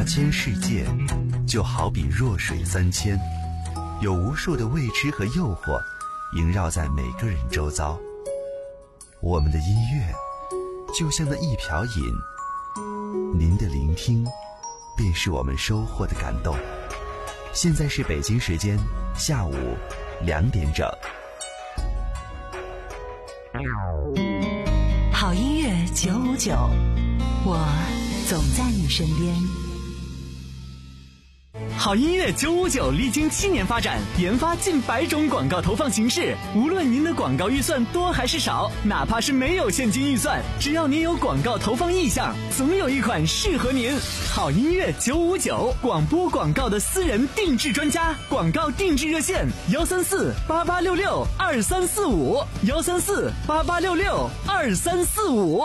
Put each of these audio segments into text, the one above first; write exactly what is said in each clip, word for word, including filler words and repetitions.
大千世界就好比弱水三千，有无数的未知和诱惑萦绕在每个人周遭。我们的音乐就像那一瓢饮，您的聆听便是我们收获的感动。现在是北京时间下午两点整。 好音乐九五九，我总在你身边。 好音乐九五九历经七年发展，研发近百种广告投放形式。无论您的广告预算多还是少，哪怕是没有现金预算，只要您有广告投放意向，总有一款适合您。好音乐九五九，广播广告的私人定制专家，广告定制热线：幺三四八八六六二三四五，幺三四八八六六二三四五。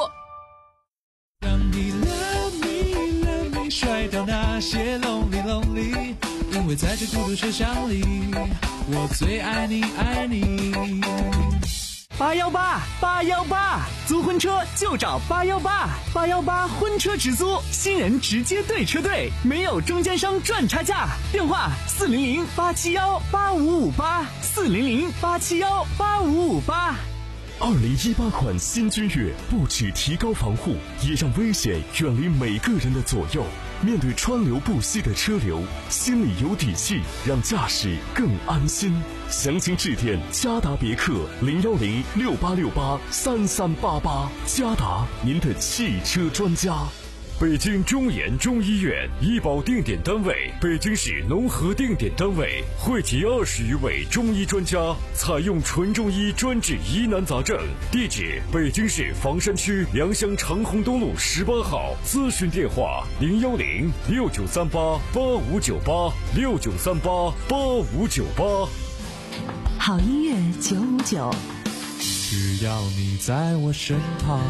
甩掉那些 lonely lonely， 因为在这孤独车厢里，我最爱你爱你。 八幺八八幺八，租婚车就找八幺八八幺八婚车直租，新人直接对车队，没有中间商赚差价。电话四零零八七幺八五五八，四零零八七幺八五五八。 二零一八款新君越不只提高防护，也让危险远离每个人的左右。面对川流不息的车流，心里有底气，让驾驶更安心。详情致电嘉达别克零幺零六八六八三三八八，嘉达您的汽车专家。 北京中研中医院医保定点单位，北京市农合定点单位，汇集二十余位中医专家，采用纯中医专治疑难杂症。地址：北京市房山区良乡长虹东路十八号。咨询电话：零幺零六九三八八五九八六九三八八五九八。 好音乐九五九， 只要你在我身旁。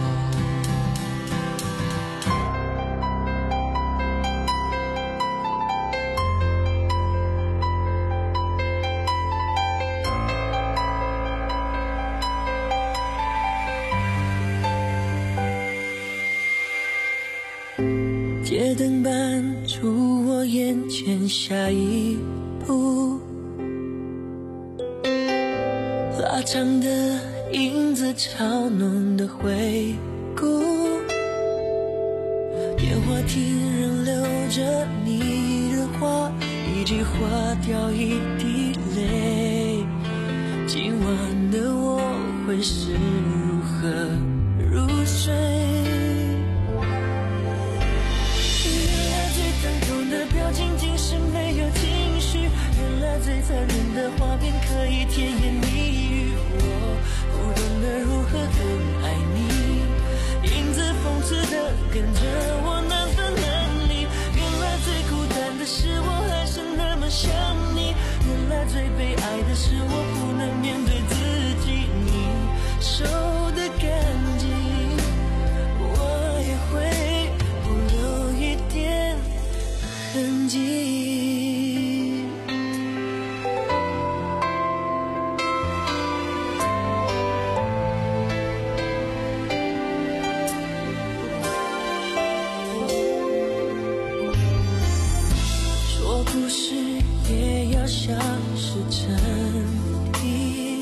街灯伴出我眼前下一步，拉长的影子，嘲弄的回顾，电话亭仍留着你的话，一句话掉一滴泪。今晚的我会是如何入睡？仅仅是没有情绪，原来最残忍的画面可以甜言蜜语，我不懂得如何更爱你，影子讽刺的跟着我难分难离，原来最孤单的是我还是那么想你，原来最悲哀的是我不能面对自己，你手的干净我也会不留一点痕迹。说故事也要像是真谛，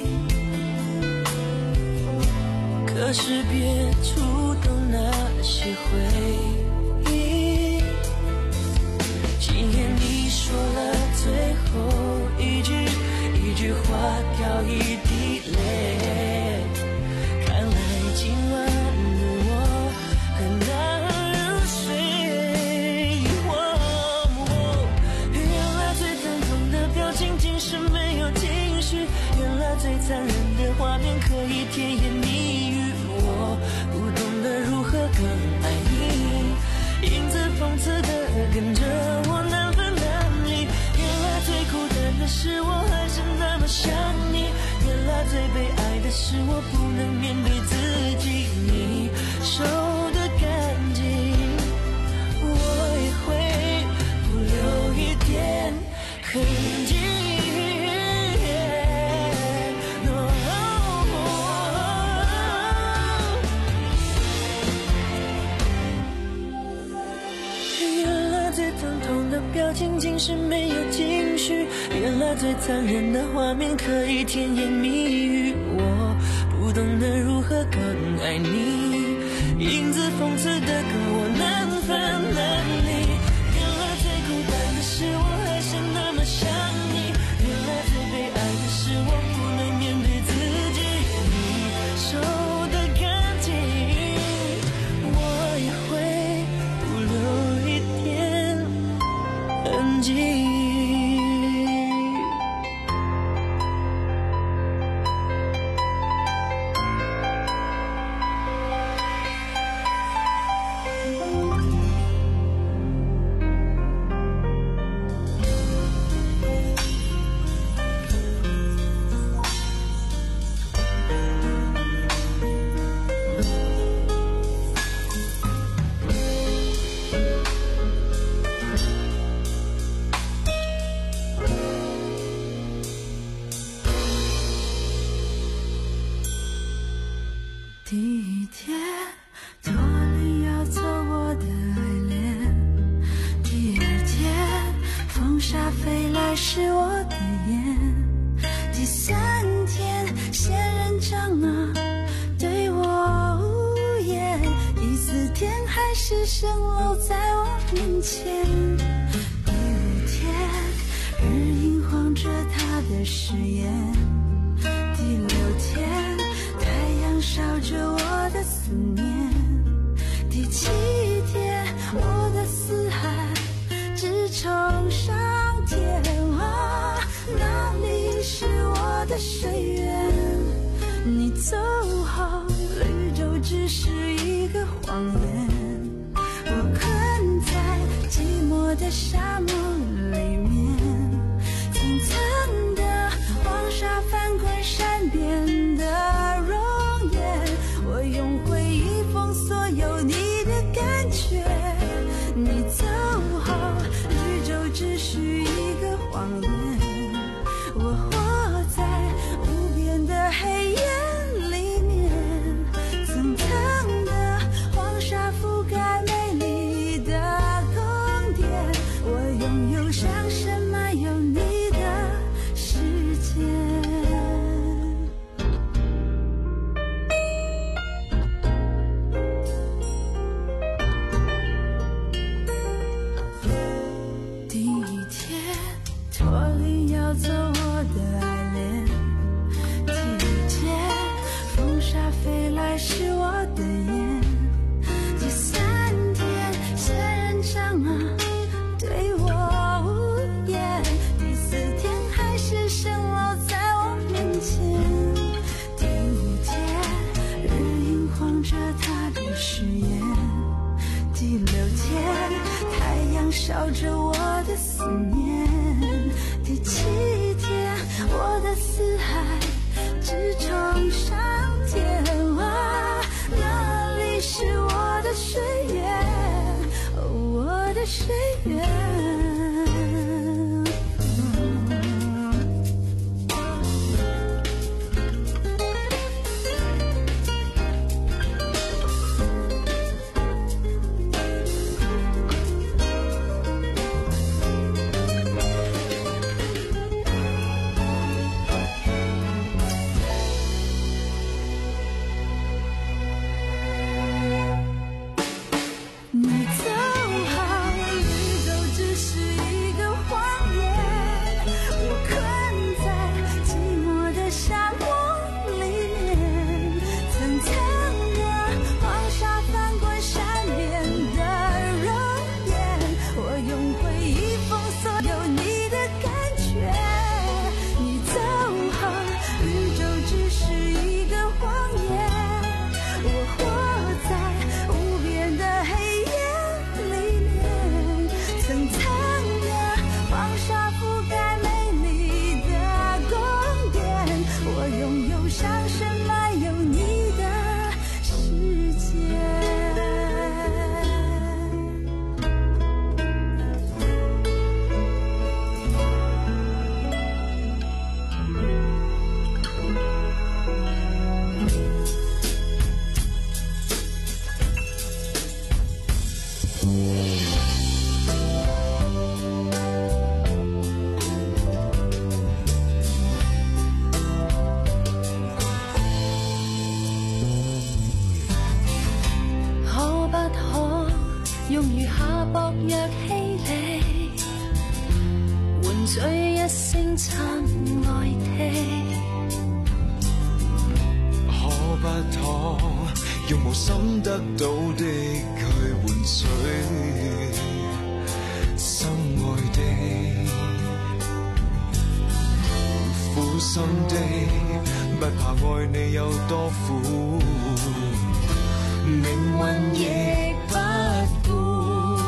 可是别触动那些回忆。今夜你说了最后一句，一句话掉一滴泪，看来今晚的我很难入睡。哦哦、原来最疼痛的表情竟是没有情绪，原来最残忍的画面可以甜言蜜语，我不懂得如何更爱你，影子讽刺的跟着我难分难离，原来最孤单的是我还是那么想你，原来最悲哀的是仅仅是没有情绪，原来最残忍的画面可以甜言蜜语。我不懂得如何更爱你，影子讽刺的歌我难分难离。原来最孤单的是我还是那么想你，原来最被爱的是我不能面对自己。你手的干净，我也会不留一点痕迹。 地铁左邻要走我的爱恋，第二天风沙飞来是我的眼，第三天仙人掌啊对我无言，第四天海市蜃楼在我面前，第五天日影晃着他的誓言，第六天烧着我的思念，第七天我的思海直冲上天啊，哪里是我的水源？你走后绿洲只是一个谎言，我困在寂寞的沙漠里面，层层的黄沙翻滚山边的容我用回忆封锁有你的感觉，你走后宇宙只是一个谎言，我活在无边的黑夜里面，层层的黄沙覆盖美丽的宫殿，我拥有像深埋有你的世界。走我的爱恋，第二天风沙飞来是我的眼，第三天仙人掌啊对我无言，第四天海市蜃楼在我面前，第五天日影晃着他的誓言，第六天太阳烧着我的思念，第七天我的思海直冲上天啊，哪里是我的水源？哦，我的水源。 用餘下薄弱氣力，換取一聲親愛的。 可不可用無心得到的去換取心愛的？苦心的，不怕愛你有多苦，命運亦不顧。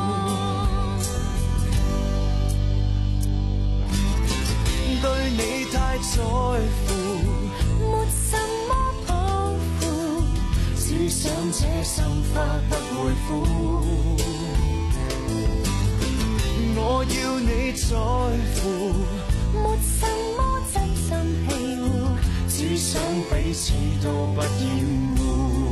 對你太在乎， 沒什麼抱負，只想這心花不會枯。 我要你在乎， 沒什麼真心喜惡， 只想彼此都不厭惡。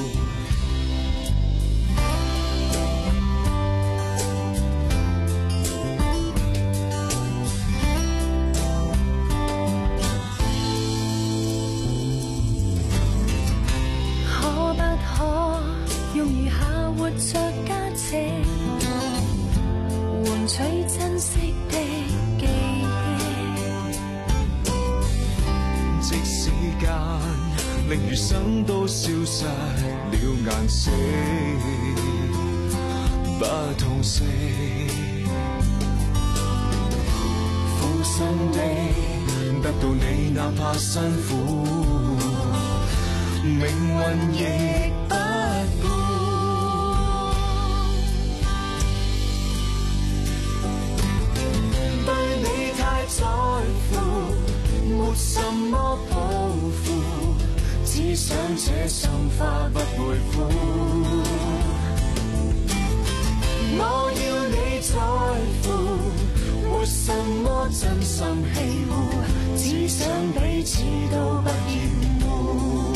可不可用餘下活着價值，換取珍惜的記憶？ 即時間令餘生都消失了顏色，不痛惜。苦心的得到你，哪怕辛苦，命運亦不顧。對你太在乎，沒什麼抱負，只想這心花不會枯。我要你在乎，沒什麼真心喜惡，只想彼此都不厭惡。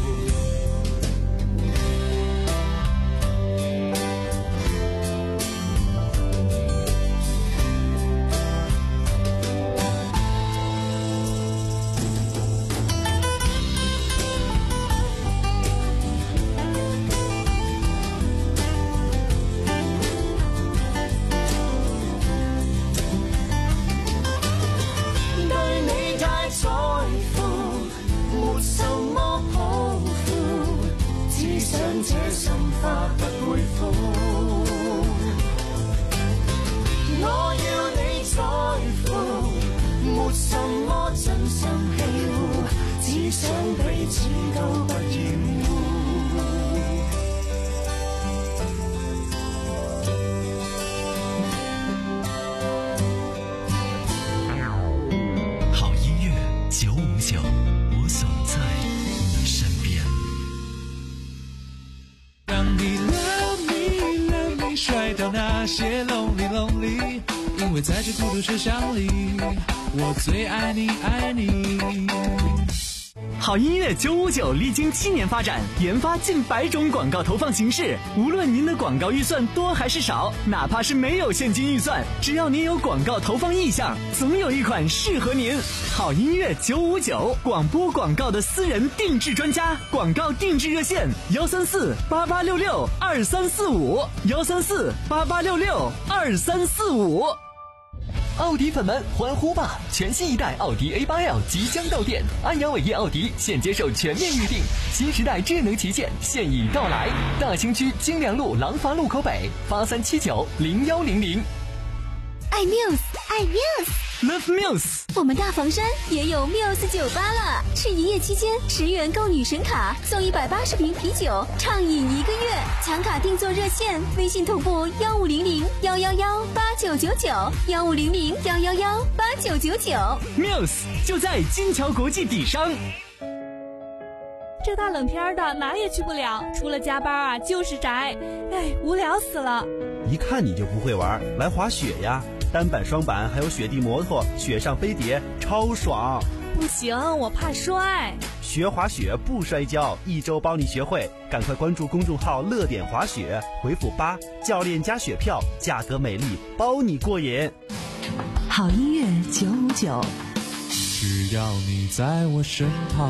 那些 lonely lonely， 因为在这孤独车厢里，我最爱你爱你。 好音乐九五九历经七年发展，研发近百种广告投放形式。无论您的广告预算多还是少，哪怕是没有现金预算，只要您有广告投放意向，总有一款适合您。好音乐九五九，广播广告的私人定制专家，广告定制热线幺三四八八六六二三四五幺三四八八六六二三四五。 奥迪粉们欢呼吧！全新一代奥迪 A 八 L 即将到店，安阳伟业奥迪现接受全面预定，新时代智能旗舰现已到来。大兴区金良路廊坊路口北八三七九零幺零零。 爱 Muse， 爱 Muse，Love Muse。 我们大房山也有 Muse 酒吧了，是营业期间十元购女神卡送一百八十瓶啤酒，畅饮一个月。抢卡定做热线，微信同步幺五零零幺幺幺八九九九幺五零零幺幺幺八九九九。 Muse 就在金桥国际底商。 这大冷天的哪也去不了，除了加班啊就是宅，哎，无聊死了。 一看你就不会玩，来滑雪呀！单板、双板，还有雪地摩托、雪上飞碟，超爽！ 不行，我怕摔。 学滑雪不摔跤，一周帮你学会。赶快关注公众号“乐点滑雪”，回复八，教练加雪票，价格美丽，包你过瘾。 好音乐九五九， 只要你在我身旁。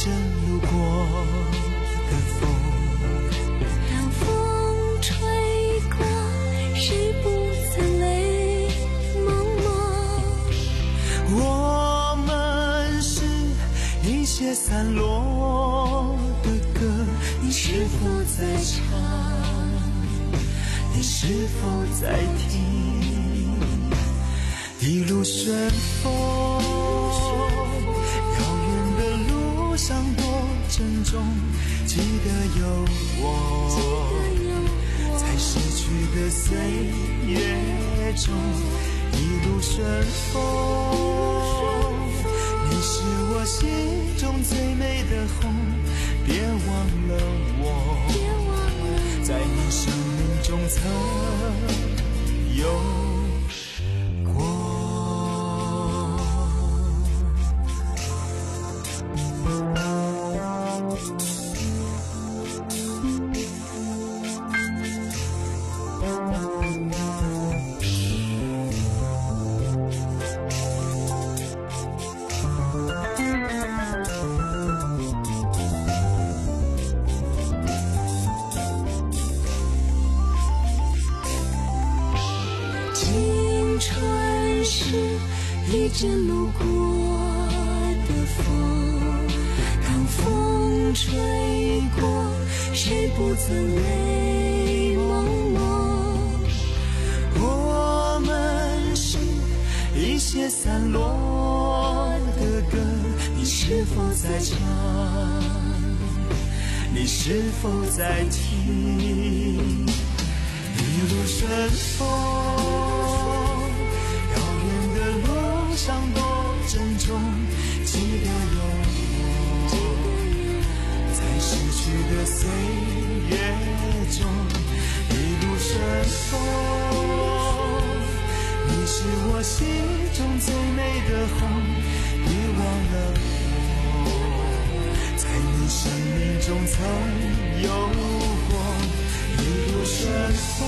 阵路过的风。 当风吹过，谁不曾泪蒙蒙？ 我们是一些散落的歌，你是否在唱？你是否在听？一路顺风，遥远的路上多珍重，记得有我，在逝去的岁月中，一路顺风。你是我心中最美的红，别忘了我，在你生命中曾有过。青春是一阵路过的风，当风吹过，谁不曾泪蒙蒙？我们是一些散落的歌，你是否在唱？你是否在听？一路顺风，遥远的路上多珍重，记得有我，在逝去的岁月中，一路顺风。你是我心中最美的红，别忘了我，在你生命中曾有过。一路顺风，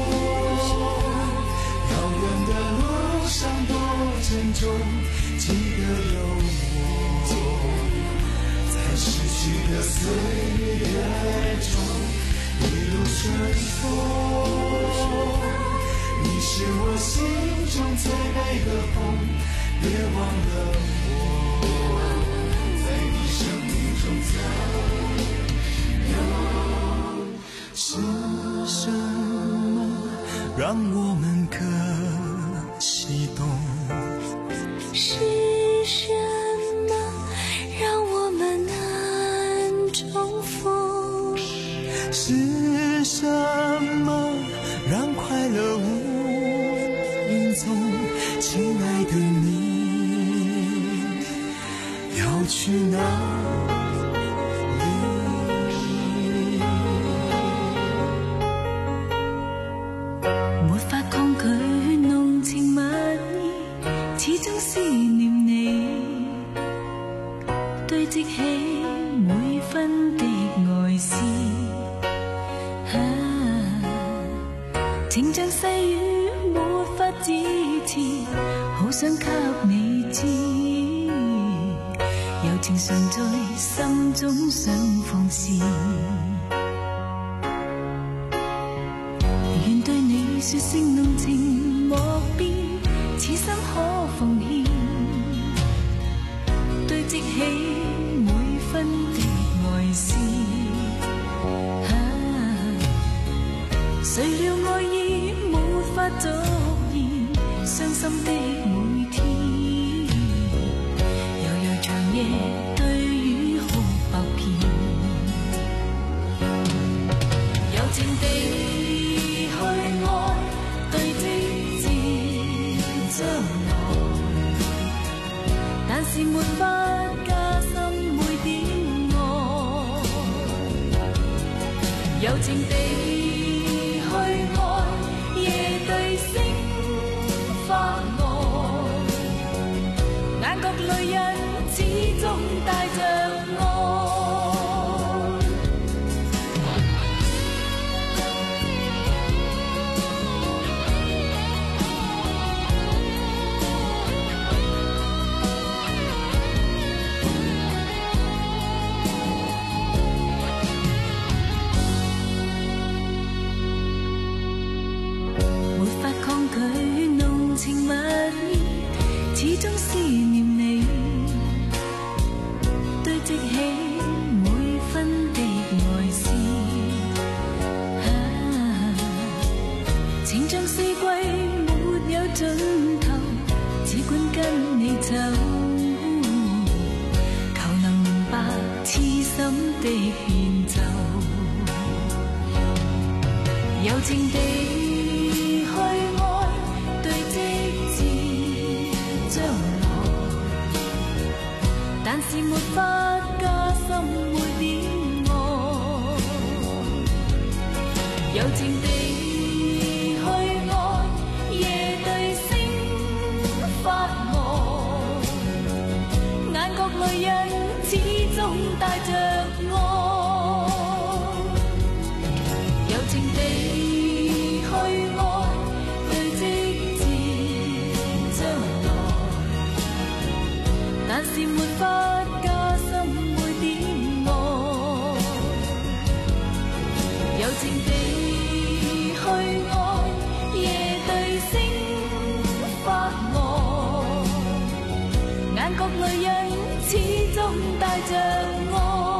遥远的路上多珍重，记得有我，在逝去的岁月中，一路顺风。你是我心中最美的红，别忘了我，在你生命中曾有。是什么让我们可启动？ 是什么让我们难重逢？ 是什么让快乐无影踪？亲爱的你要去哪？ 情像細雨沒法支持，好想給你知，柔情常在心中想放肆，願對你說聲濃情莫變，此心可奉獻，堆積起每分的愛思。誰料愛意沒法續延，傷心的每天，悠悠長夜對雨哭百遍，柔情地去愛，對積漸將來，但是沒法加深每點愛，柔情地淚人始終帶着愛。 的變奏，柔情地去愛，對直至將來，但是沒法加深每點愛，柔情地去愛，夜對星發呆，眼角淚印始終帶着愛，柔情地去愛，對直至將來，但是沒法加深每點愛，柔情地去愛，夜對星發呆，眼角淚印始終帶着愛，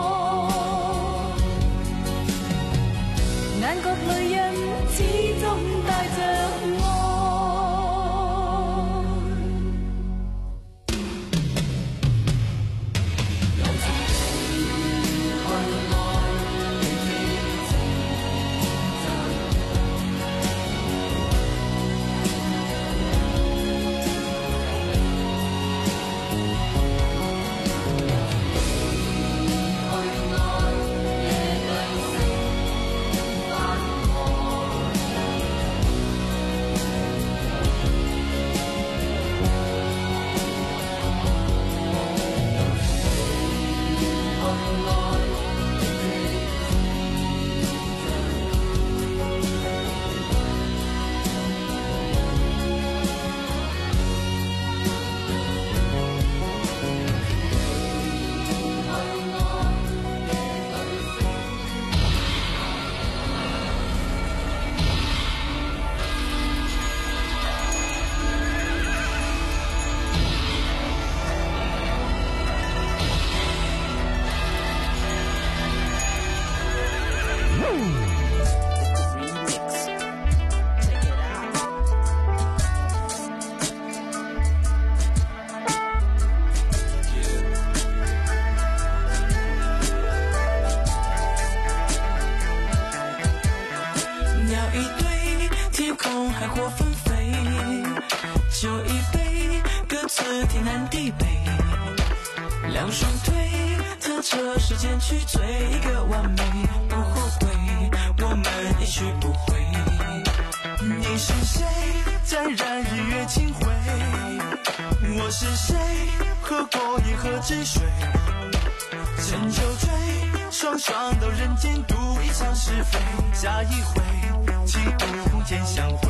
眼角淚印始終帶着愛。 去追一个完美，不后悔，我们一去不回。你是谁，沾染日月清辉？我是谁，喝过银河之水？趁酒醉，双双到人间赌一场是非，下一回，几度空间相会。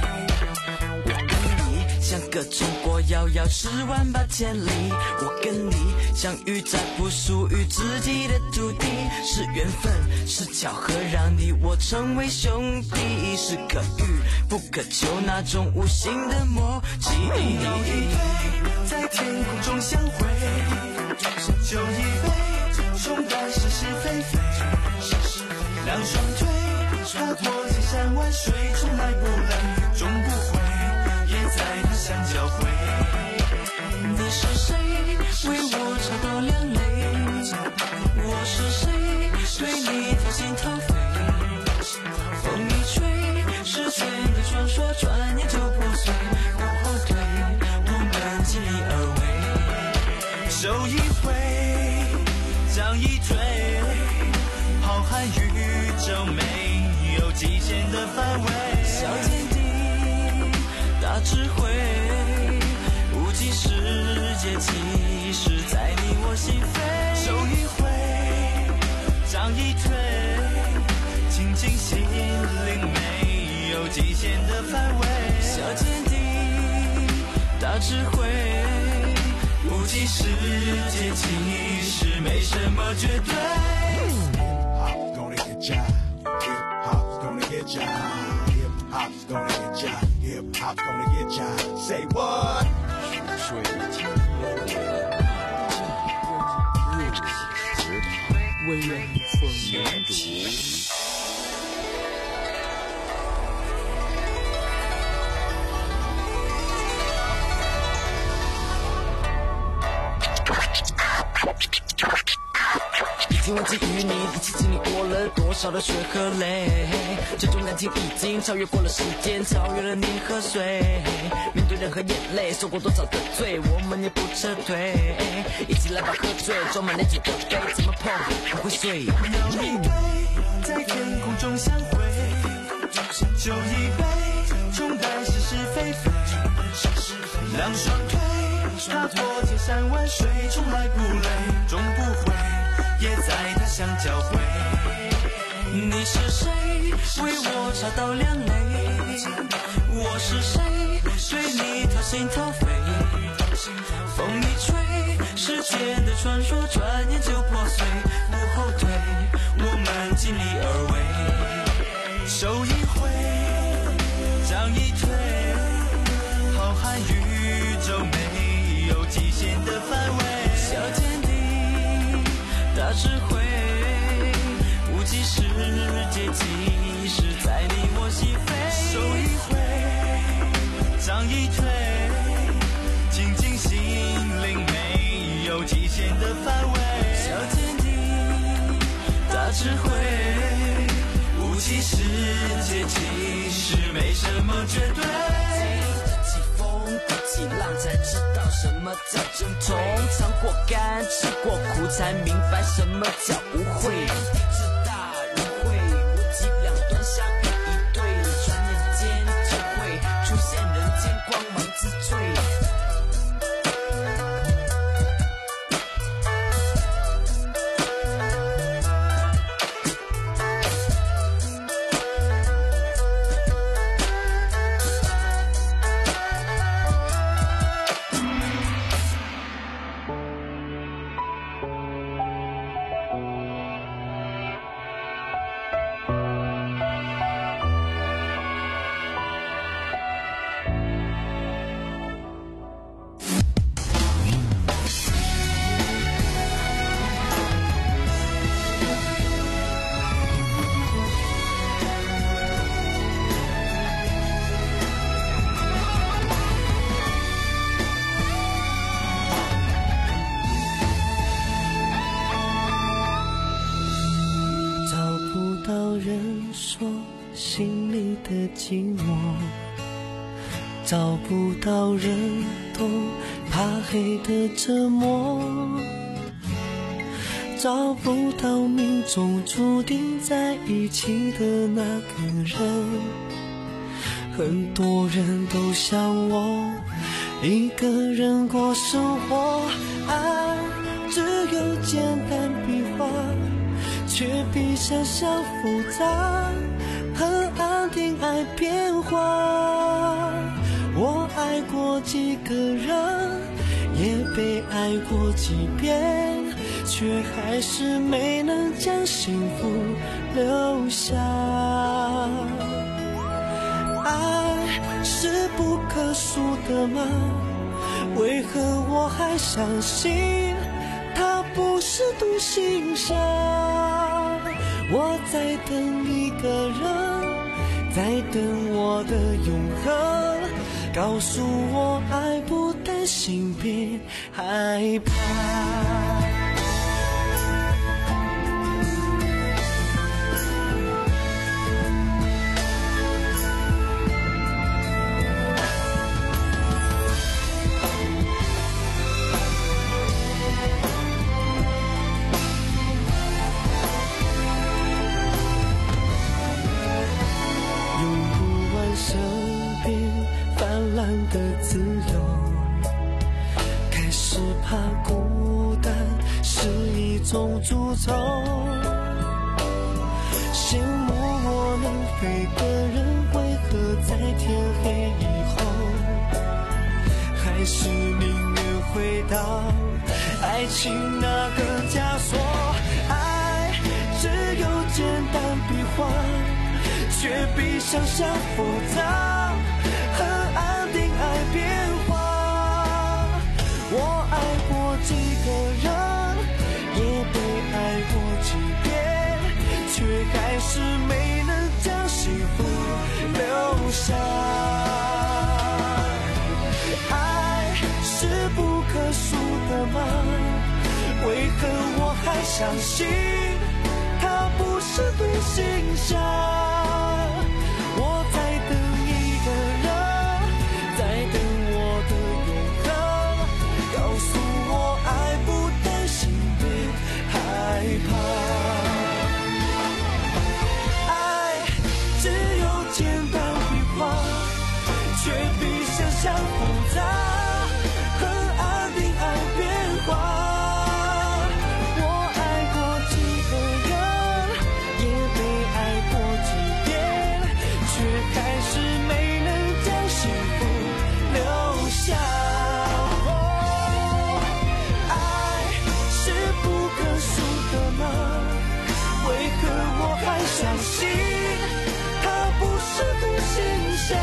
像个中国遥遥十万八千里，我跟你相遇在不属于自己的土地，是缘分，是巧合，让你我成为兄弟，是可遇不可求那种无形的默契。有一对在天空中相会，酒一杯，冲淡是是非非，两双腿踏过千山万水，从来不冷，终不悔。在他乡交汇，你是谁为我擦过两泪？我是谁对你掏心掏肺？风一吹，时间的传说转眼就破碎，不后退，我们尽力而为。手一挥，将一推，浩瀚宇宙没有极限的范围。小天地。大智慧，无极世界，其实在你我心扉。手一挥，掌一推，倾尽心灵，没有极限的范围。小天地，大智慧，无极世界，其实没什么绝对。Hip-hop's gonna get ya, hip-hop's gonna get ya, hip-hop's gonna get ya. Hip-hop's gonna get ya. Say what? 水晶微风民主。 经忘记与你一起经历过了多少的血和泪，这种感情已经超越过了时间，超越了你和水。面对任何眼泪，受过多少的罪，我们也不撤退。一起来吧，喝醉，装满了几个杯，怎么碰不会碎。 要面对，在天空中相会，酒一杯，冲淡是是非非。两双腿，踏破千山万水，从来不累，终不悔，也在他乡交汇。 你是谁？为我茶到两泪。我是谁？对你掏心掏肺。风一吹，时间的传说转眼就破碎，不后退，我们尽力而为。 手一挥，掌一推，浩瀚宇宙没有极限的范围。 小天地，大智慧，无极世界即使在你我心扉。 手一挥，掌一推，静静心灵没有极限的范围。 小天地，大智慧， 无极世界其实没什么绝对。 起风鼓起浪，才知道什么叫挣扎。尝过甘，吃过苦，才明白什么叫无悔。志大如慧，无极两端相遇一对，转眼间就会出现人间光芒之最。 心里的寂寞，找不到人懂怕黑的折磨，找不到命中注定在一起的那个人。很多人都像我一个人过生活，爱只有简单笔画，却比想象复杂，很安定爱变化。我爱过几个人，也被爱过几遍，却还是没能将幸福留下。爱是不可数的吗？为何我还相信它不是独行侠？我在等一个人，在等我的永恒，告诉我爱不担心别害怕。的自由，开始怕孤单是一种诅咒，羡慕我能飞的人为何在天黑以后还是宁愿回到爱情那个枷锁。爱只有简单笔画，却比想象复杂，很安定爱变化。我爱过几个人，也被爱过几遍，却还是没能将幸福留下。爱是不可数的吗？为何我还相信它不是对形象。我在等一个人，在等我的永恒，告诉我爱不担心别害怕。爱只有简单笔画，却比想象复杂，很安定爱变化。相信它不是独行侠，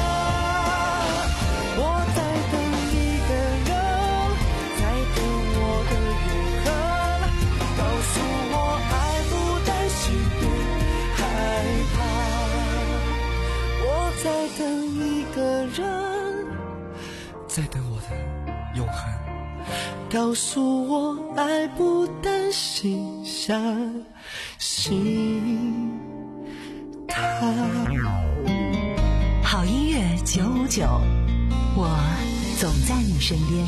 我在等一个人，在等我的永恒，告诉我爱不担心别害怕。我在等一个人，在等我的永恒，告诉我爱不担心相信好音乐九五九，我总在你身边。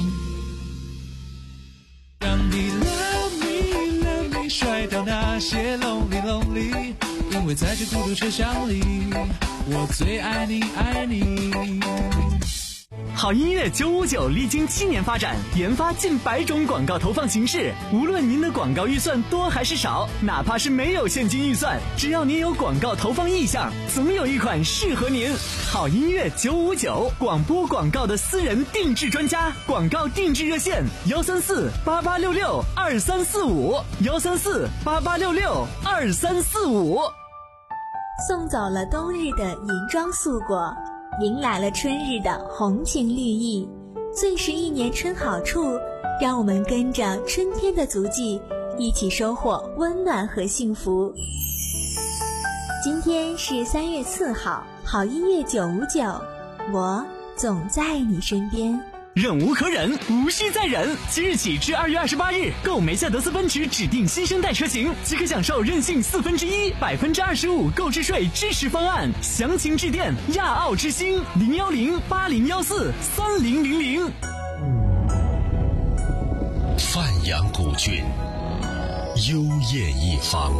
让你 love me love me 甩掉那些 lonely lonely， 因为在这孤独车厢里，我最爱你爱你。 好音乐九五九历经七年发展，研发近百种广告投放形式。无论您的广告预算多还是少，哪怕是没有现金预算，只要您有广告投放意向，总有一款适合您。好音乐九五九，广播广告的私人定制专家，广告定制热线：幺三四八八六六二三四五，幺三四八八六六二三四五。 送走了冬日的银装素裹，迎来了春日的红情绿意，最是一年春好处，让我们跟着春天的足迹，一起收获温暖和幸福。今天是三月四号，好音乐九五九，我总在你身边。 忍无可忍，无需再忍。即日起至二月二十八日，购梅赛德斯奔驰指定新生代车型，即可享受任性四分之一、百分之二十五购置税支持方案。详情致电亚奥之星零幺零八零幺四三零零零。 范阳古郡，幽艳一方，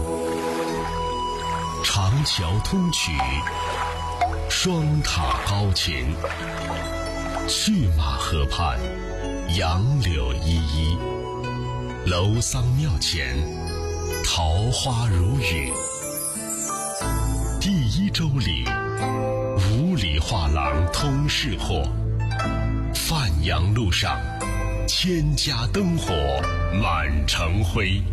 长桥通衢，双塔高琴。去马河畔，杨柳依依，楼桑庙前，桃花如雨。第一周里，五里画廊通市货，范阳路上，千家灯火满城辉。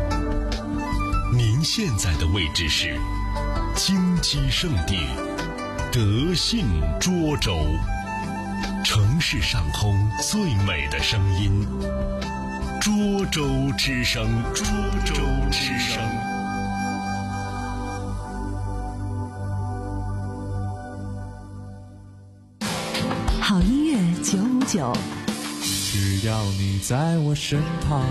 您现在的位置是京畿圣地德信涿州。城市上空最美的声音，涿州之声，涿州之声。 好音乐九五九， 只要你在我身旁。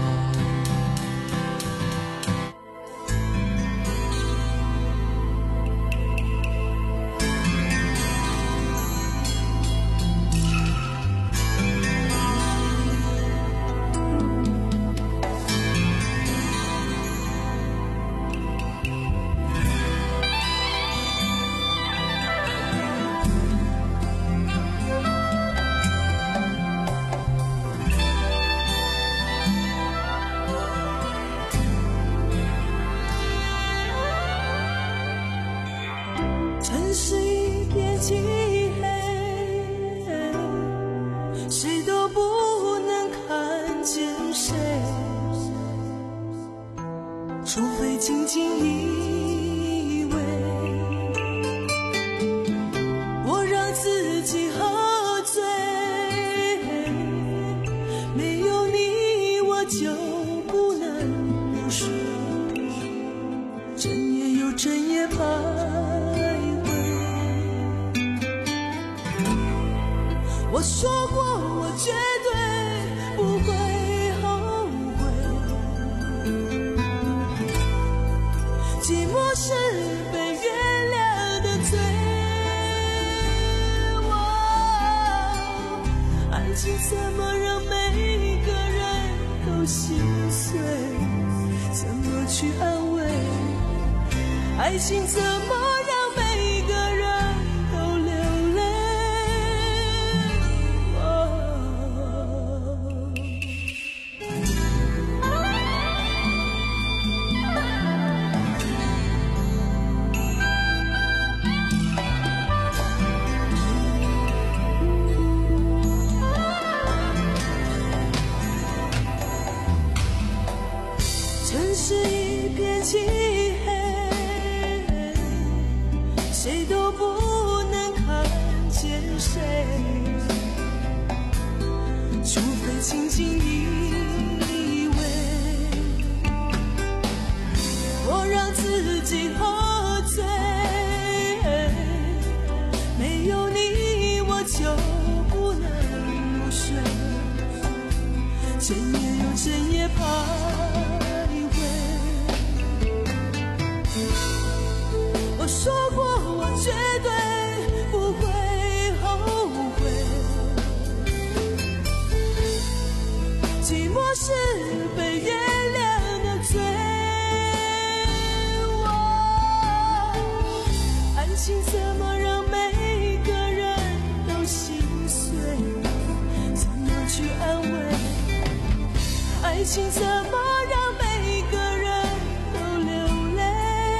城市一片漆黑，谁都不能看见谁，除非轻轻依偎。我让自己喝醉，没有你我就不能入睡，整夜又整夜徘徊。我说过我绝对不会后悔， 去安慰？爱情怎么让每个人都流泪？城市一片漆黑，谁都不能看见谁，除非轻轻依偎。我让自己喝醉，没有你我就不能入睡，整夜又整夜徘徊。我说过我绝对不会后悔，寂寞是被原谅的罪。爱情怎么让每个人都心碎？怎么去安慰？爱情怎么让每个人都流泪？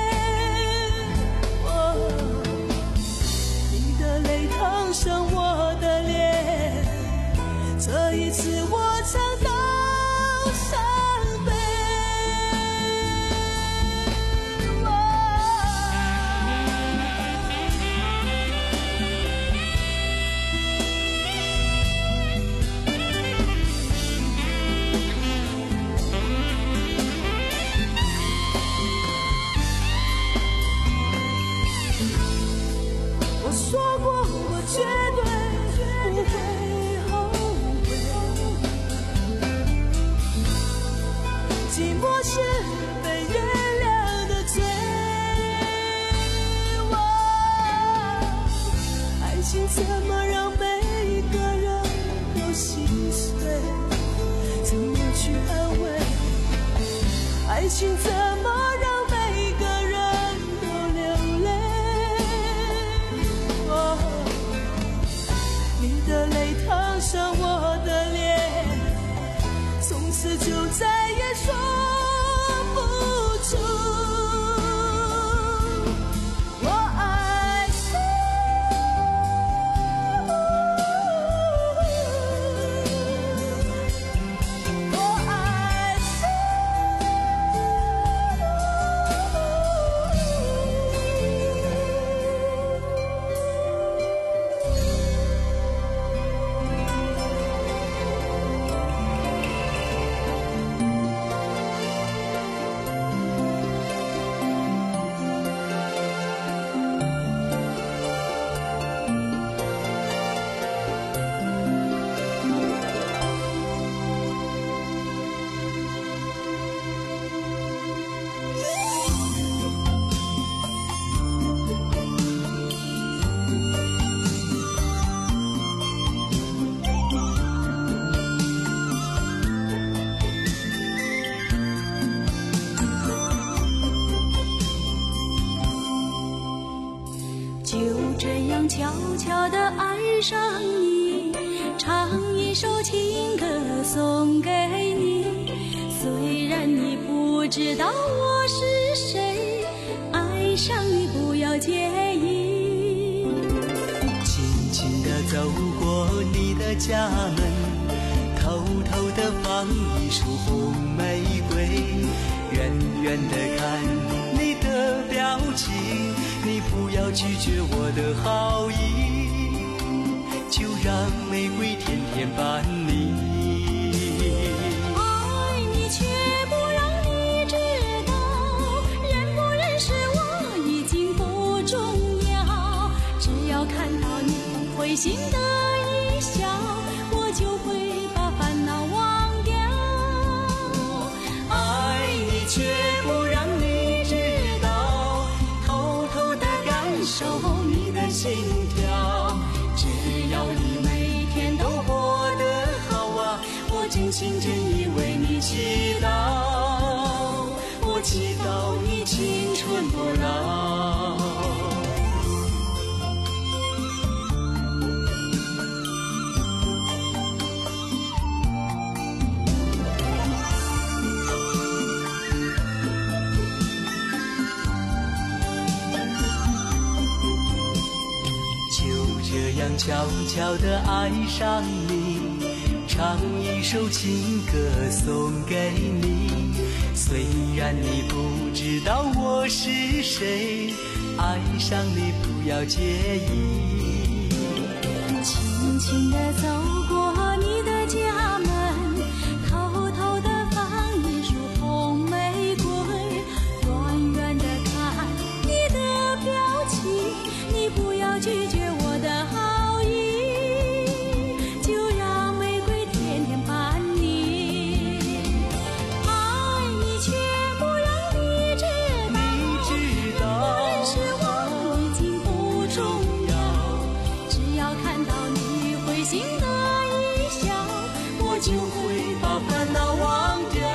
你的泪烫伤我的脸，这一次我尝到伤悲。我说过我绝对不会后悔，寂寞是被原谅的罪。爱情怎么让每个人都心碎？怎么去安慰？爱情怎么让每个人都流泪？你的泪烫伤我的脸，从此就再也说不出我爱谁。我爱谁？ 就这样悄悄地爱上你，唱一首情歌送给你。虽然你不知道我是谁，爱上你不要介意。 轻轻地走过你的家门，偷偷地放一束红玫瑰，远远地看你的表情，你不要拒绝我的好意，就让玫瑰天天伴你。 爱你却不让你知道，认不认识我已经不重要，只要看到你会心的一笑，我就会把烦恼忘掉。 爱你却不让你知道，偷偷地感受你的心跳，只要你每天都过得好啊，我真心真意为你祈祷，我祈祷你青春不老。就这样悄悄地爱上你，唱一首情歌送给你。虽然你不知道我是谁，爱上你不要介意。 轻轻地走过你的家门，偷偷地放一束红玫瑰，远远地看你的表情，你不要拒绝我的好意，就让玫瑰天天伴你。爱你却不让你知道， 你知道人是我已经不重要，只要看到你会心的一笑，我就会把烦恼忘掉。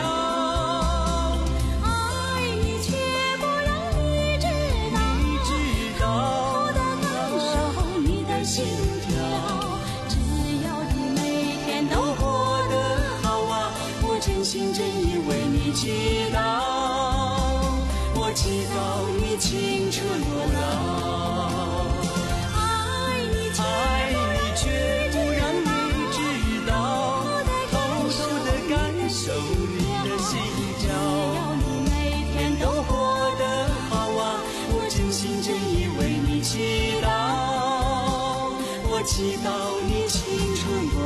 爱你却不让你知道， 你知道偷偷地感受你的心跳，只要你每天都活得好啊，我真心真意为你祈祷， 我祈祷你青春不老。 爱你却爱你却不让你知道，偷偷地感受你的心只跳， 要你每天都都活得好啊，我真心真意为你祈祷，我祈祷你青春不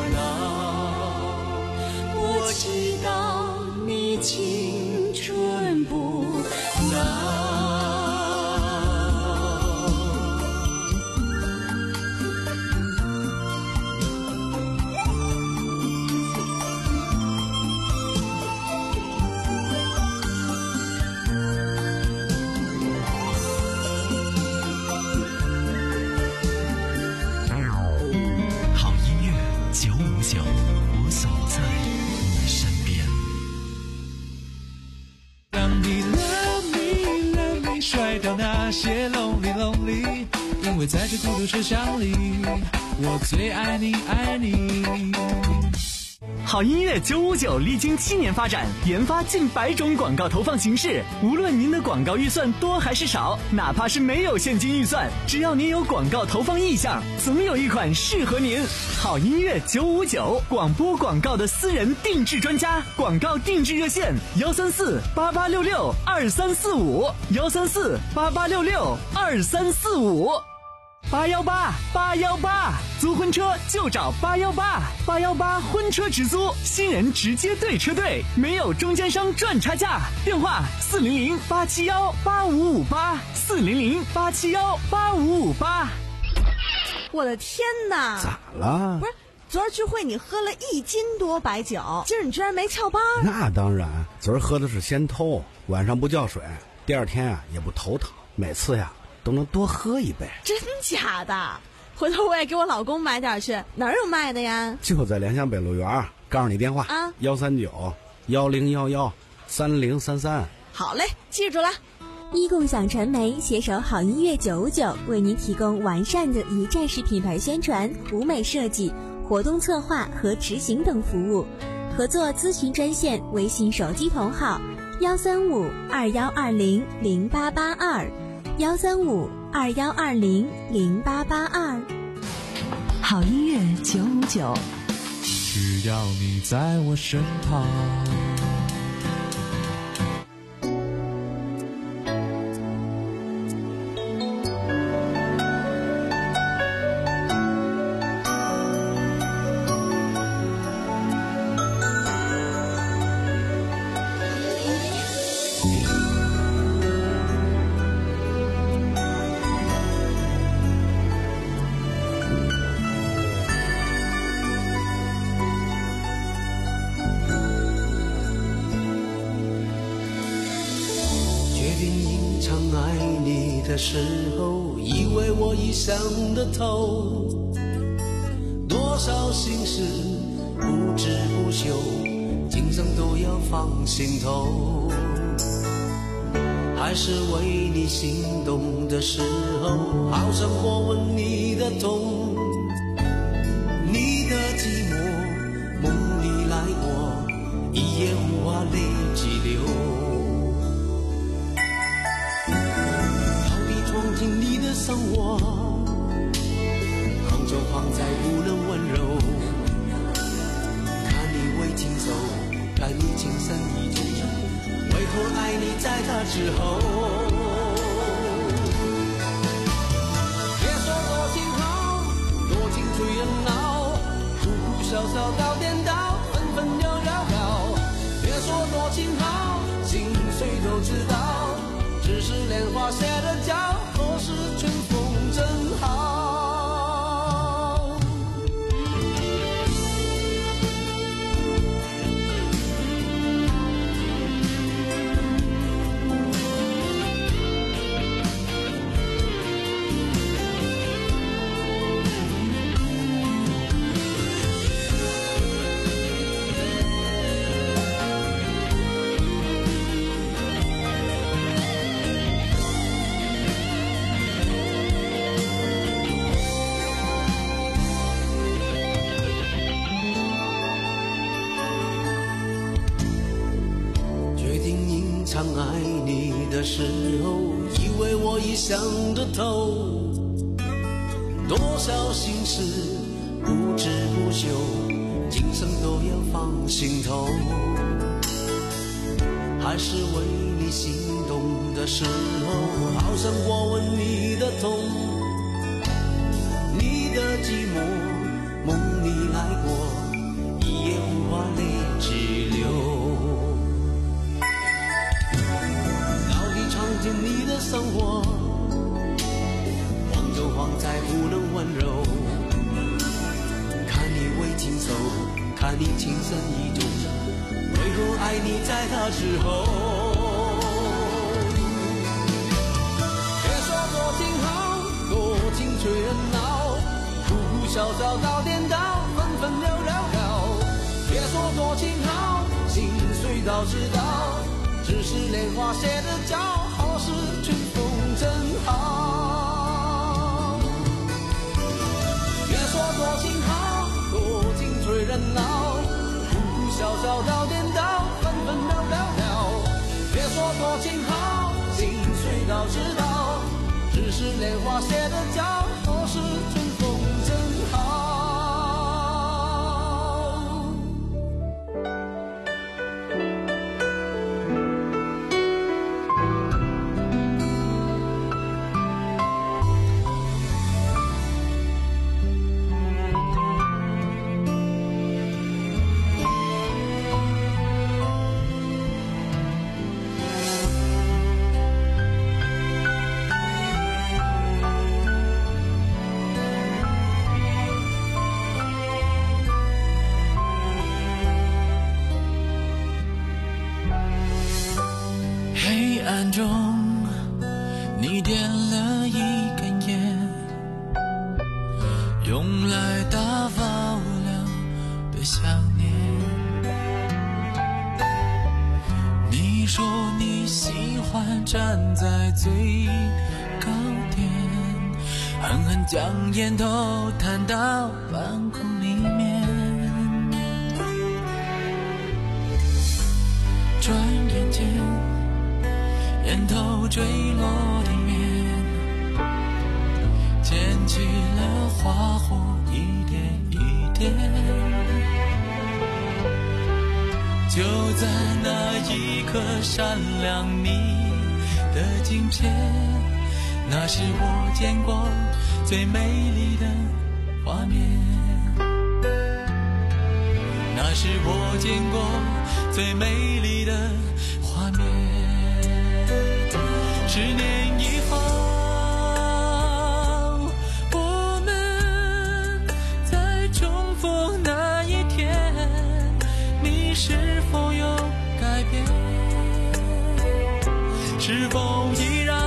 老，我祈祷你青春不老。 好音乐九五九，我总在你身边。 让你 love me love me 甩掉那些 lonely lonely， 因为在这孤独车厢里，我最爱你爱你。 好音乐九五九历经七年发展，研发近百种广告投放形式。无论您的广告预算多还是少，哪怕是没有现金预算，只要您有广告投放意向，总有一款适合您。好音乐九五九，广播广告的私人定制专家，广告定制热线：幺三四八八六六二三四五，幺三四八八六六二三四五。八幺八八幺八，租婚车就找八幺八，八幺八婚车直租，新人直接对车队，没有中间商赚差价。电话四零零八七幺八五五八，四零零八七幺八五五八。 我的天哪！ 咋了？ 不是，昨儿聚会你喝了一斤多白酒，今儿你居然没翘班？ 那当然，昨儿喝的是先偷，晚上不叫水，第二天啊也不头疼，每次呀都能多喝一杯。 真假的？回头我也给我老公买点去，哪儿有卖的呀？ 就在联想北路园，告诉你电话啊， 幺三九幺零幺幺三零三三。 好嘞，记住了。 一共享传媒携手好音乐九五九，为您提供完善的一站式品牌宣传、舞美设计、活动策划和执行等服务。合作咨询专线：微信手机同号幺三五二幺二零零八八二。幺三五二幺二零零八八二。 好音乐九五九， 只要你在我身旁。 的时候，以为我已想得透，多少心事不知不休，今生都要放心头。 还是为你心动的时候，好想过问你的痛，你的寂寞梦里来过，一夜无话泪激流，逃避闯进你的生活，杭州晃在无能温柔，看你为情守，看你情深意重，为何爱你在他之后？别说多情好，多情催人老，哭哭笑笑到颠倒，分分又聊聊。别说多情好，心碎都知道，只是莲花谢了脚，何时春风正好。爱你的时候，以为我已想得透，多少心事不知不休，今生都要放心头。还是为你心动的时候，好想过问你的痛，你的寂寞梦里来过，一夜无话泪直流。进你的生活，晃就晃在不能温柔，看你为情守，看你情深意重，为何爱你在他之后？别说多情好，多情催人老，哭哭笑笑到颠倒，分分又聊聊。别说多情好，心碎到知道，只是莲花谢了脚，何时春风正好。别说多情好，多情催人老，哭哭笑笑到颠倒，分分又聊聊。别说多情好，心碎到知道，只是莲花谢了脚，何时春风正好。 暗中你点了一根烟，用来打发无聊的想念。你说你喜欢站在最高点，狠狠将烟头弹到半空里面，转眼间烟头坠落地面，溅起了花火，一点一点。就在那一刻闪亮你的镜前，那是我见过最美丽的画面，那是我见过最美丽的画面。十年以后，我们再重逢那一天，你是否有改变？是否依然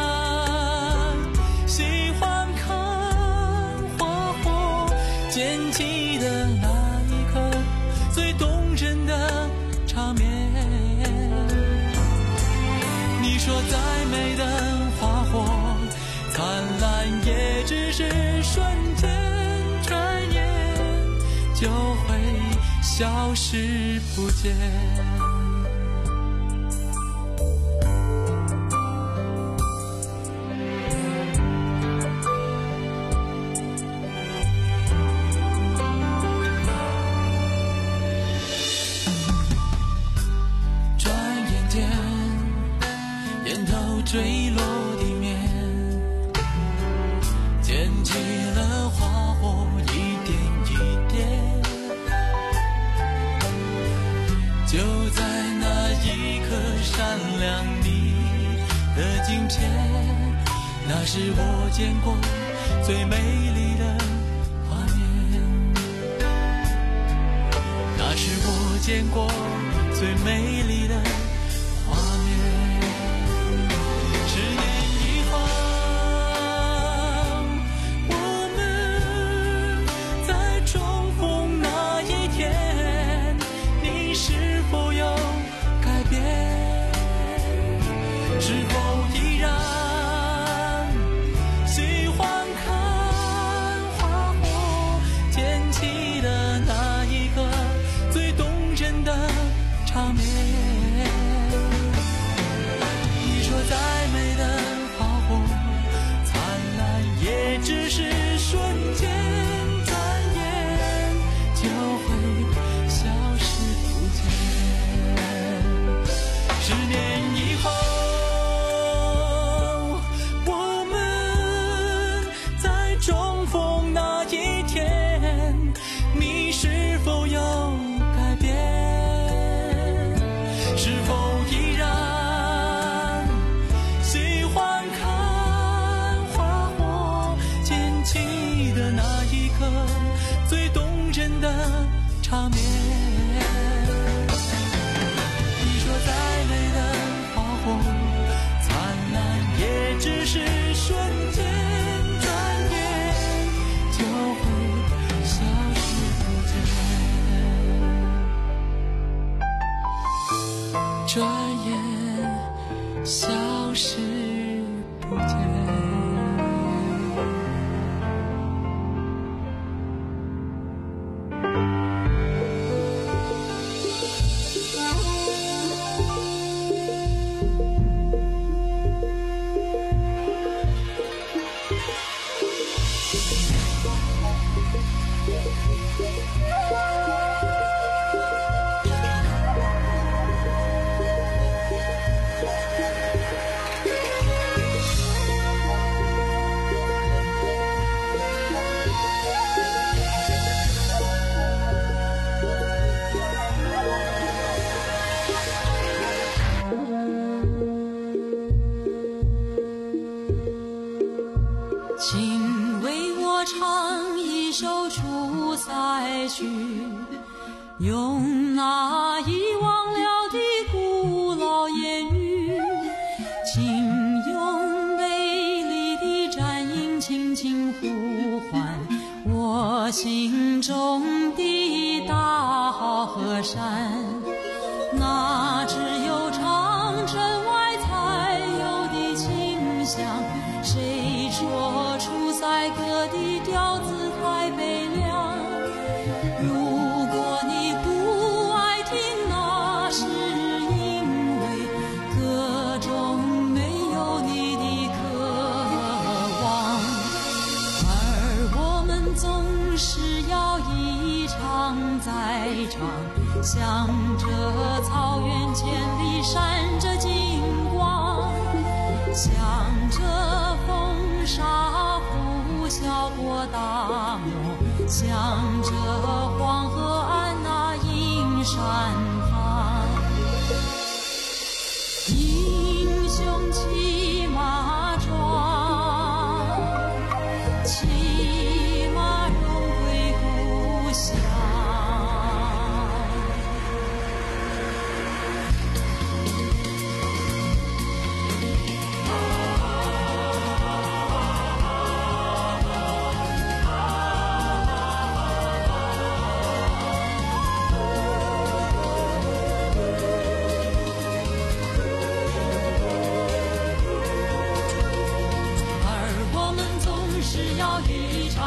喜欢看花火溅起的那一刻最动人的场面？你说再美的花火灿烂也只是瞬间，转眼就会消失不见。坠落地面，溅起了花火，一点一点。就在那一刻闪亮你的镜前，那是我见过最美丽的画面，那是我见过最美丽的画面。十年以后，我们在重逢那一天，你是否有改变？是否依然喜欢看花火溅起的那一个最动人的场面？你说再美的花火灿烂也只是瞬间，转眼就会消失不见。十年以后，我们在重逢那一天，你是否有改变？是否依然喜欢看花火溅起的那一刻最动人的场面？你说再美的花火灿烂也只是瞬间，转眼就会消失不见，转眼消失不见。 请为我唱一首出塞曲，用那遗忘了的古老言语，请用美丽的战音轻轻呼唤我心中的大河山。那只有长城外才有的清香，谁说出塞歌的调子太悲凉？如果你不爱听，那是因为歌中没有你的渴望，而我们总是要一场再场，向着草原千里闪着金光，向着风沙呼啸过大漠，向着黄河岸那阴山旁。英雄骑马壮，骑马荣归故乡。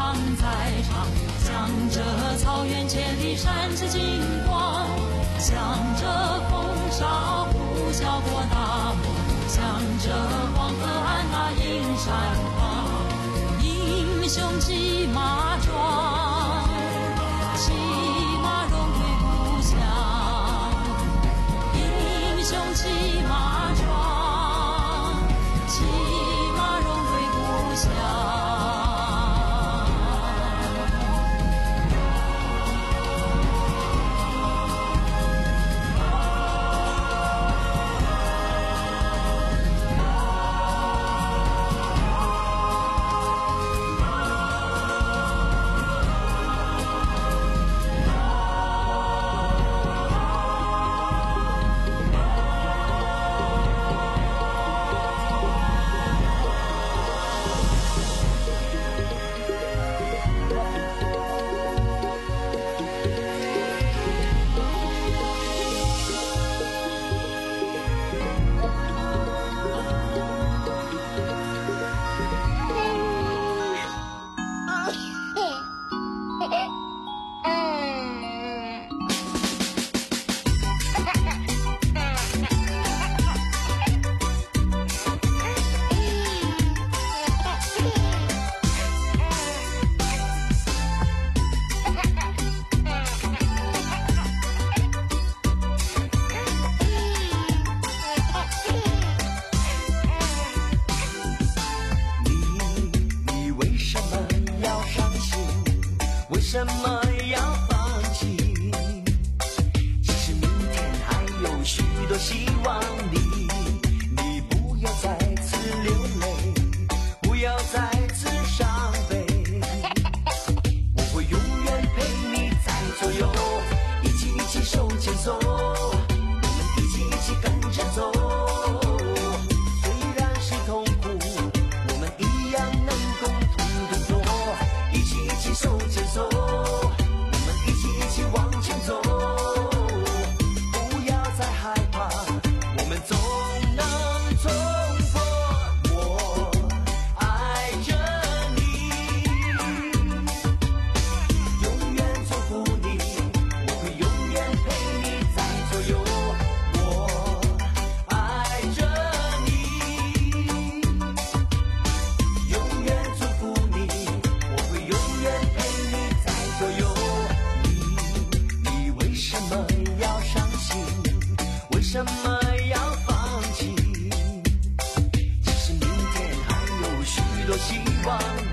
望在唱，向着草原千里闪着金光，向着风沙呼啸过大漠，向着黄河岸那映山旁，英雄骑马壮，骑马荣归故乡，英雄骑马壮，骑马荣归故乡。 为什么要放弃？其实明天还有许多希望你，你不要再次流泪，不要再次伤悲，我会永远陪你在左右，一起一起手牵手，我们一起一起跟着走，虽然是痛苦，我们一样能共同度过，一起一起手牵手，为什么要放弃？其实明天还有许多希望。